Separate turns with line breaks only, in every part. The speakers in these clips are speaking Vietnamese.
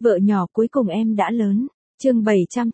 Vợ nhỏ cuối cùng em đã lớn. Chương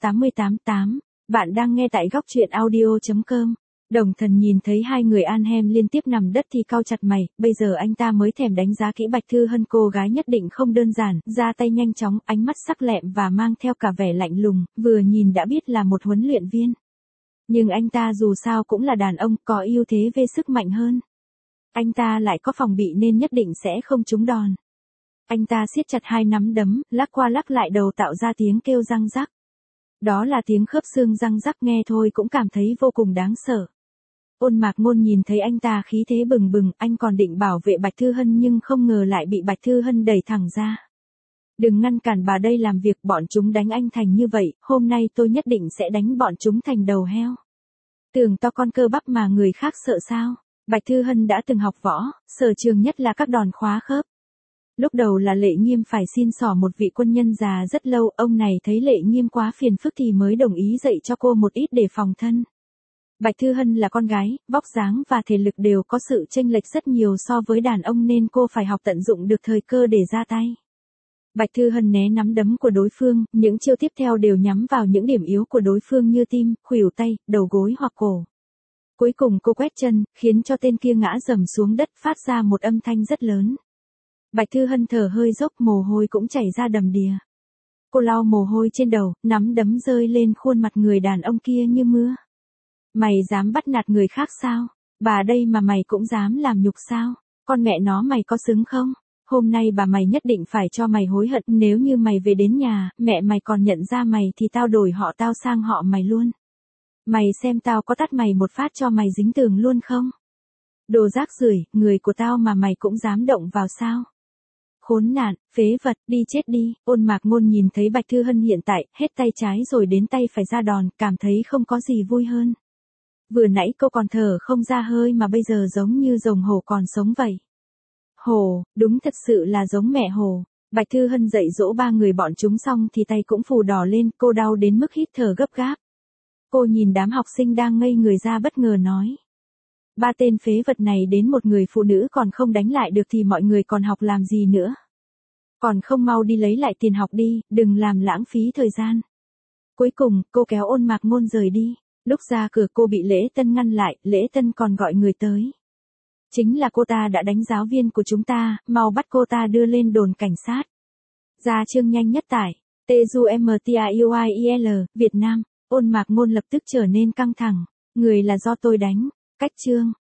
788. Bạn đang nghe tại góc truyện audio.com. Đồng Thần nhìn thấy hai người An Hem liên tiếp nằm đất thì cau chặt mày, bây giờ anh ta mới thèm đánh giá kỹ Bạch Thư Hân, cô gái nhất định không đơn giản, ra tay nhanh chóng, ánh mắt sắc lẹm và mang theo cả vẻ lạnh lùng, vừa nhìn đã biết là một huấn luyện viên. Nhưng anh ta dù sao cũng là đàn ông, có ưu thế về sức mạnh hơn. Anh ta lại có phòng bị nên nhất định sẽ không trúng đòn. Anh ta siết chặt hai nắm đấm, lắc qua lắc lại đầu tạo ra tiếng kêu răng rắc. Đó là tiếng khớp xương răng rắc, nghe thôi cũng cảm thấy vô cùng đáng sợ. Ôn Mạc Ngôn nhìn thấy anh ta khí thế bừng bừng, anh còn định bảo vệ Bạch Thư Hân nhưng không ngờ lại bị Bạch Thư Hân đẩy thẳng ra. Đừng ngăn cản bà đây làm việc, bọn chúng đánh anh thành như vậy, hôm nay tôi nhất định sẽ đánh bọn chúng thành đầu heo. Tưởng to con cơ bắp mà người khác sợ sao? Bạch Thư Hân đã từng học võ, sở trường nhất là các đòn khóa khớp. Lúc đầu là Lệ Nghiêm phải xin xỏ một vị quân nhân già rất lâu, ông này thấy Lệ Nghiêm quá phiền phức thì mới đồng ý dạy cho cô một ít để phòng thân. Bạch Thư Hân là con gái, vóc dáng và thể lực đều có sự chênh lệch rất nhiều so với đàn ông nên cô phải học tận dụng được thời cơ để ra tay. Bạch Thư Hân né nắm đấm của đối phương, những chiêu tiếp theo đều nhắm vào những điểm yếu của đối phương như tim, khuỷu tay, đầu gối hoặc cổ. Cuối cùng cô quét chân, khiến cho tên kia ngã rầm xuống đất, phát ra một âm thanh rất lớn. Bạch Thư Hân thở hơi dốc, mồ hôi cũng chảy ra đầm đìa. Cô lau mồ hôi trên đầu, nắm đấm rơi lên khuôn mặt người đàn ông kia như mưa. Mày dám bắt nạt người khác sao? Bà đây mà mày cũng dám làm nhục sao? Con mẹ nó, mày có xứng không? Hôm nay bà mày nhất định phải cho mày hối hận, nếu như mày về đến nhà, mẹ mày còn nhận ra mày thì tao đổi họ tao sang họ mày luôn. Mày xem tao có tát mày một phát cho mày dính tường luôn không? Đồ rác rưởi, người của tao mà mày cũng dám động vào sao? Khốn nạn, phế vật, đi chết đi. Ôn Mạc Ngôn nhìn thấy Bạch Thư Hân hiện tại, hết tay trái rồi đến tay phải ra đòn, cảm thấy không có gì vui hơn. Vừa nãy cô còn thở không ra hơi mà bây giờ giống như rồng hổ còn sống vậy. Hổ, đúng thật sự là giống mẹ hổ. Bạch Thư Hân dạy dỗ ba người bọn chúng xong thì tay cũng phù đỏ lên, cô đau đến mức hít thở gấp gáp. Cô nhìn đám học sinh đang ngây người ra bất ngờ nói. Ba tên phế vật này đến một người phụ nữ còn không đánh lại được thì mọi người còn học làm gì nữa. Còn không mau đi lấy lại tiền học đi, đừng làm lãng phí thời gian. Cuối cùng, cô kéo Ôn Mạc Ngôn rời đi. Lúc ra cửa cô bị Lễ Tân ngăn lại, Lễ Tân còn gọi người tới. Chính là cô ta đã đánh giáo viên của chúng ta, mau bắt cô ta đưa lên đồn cảnh sát. Ra chương nhanh nhất tải. TUMTAUIEL, Việt Nam. Ôn Mạc Ngôn lập tức trở nên căng thẳng. Người là do tôi đánh. Cách chương.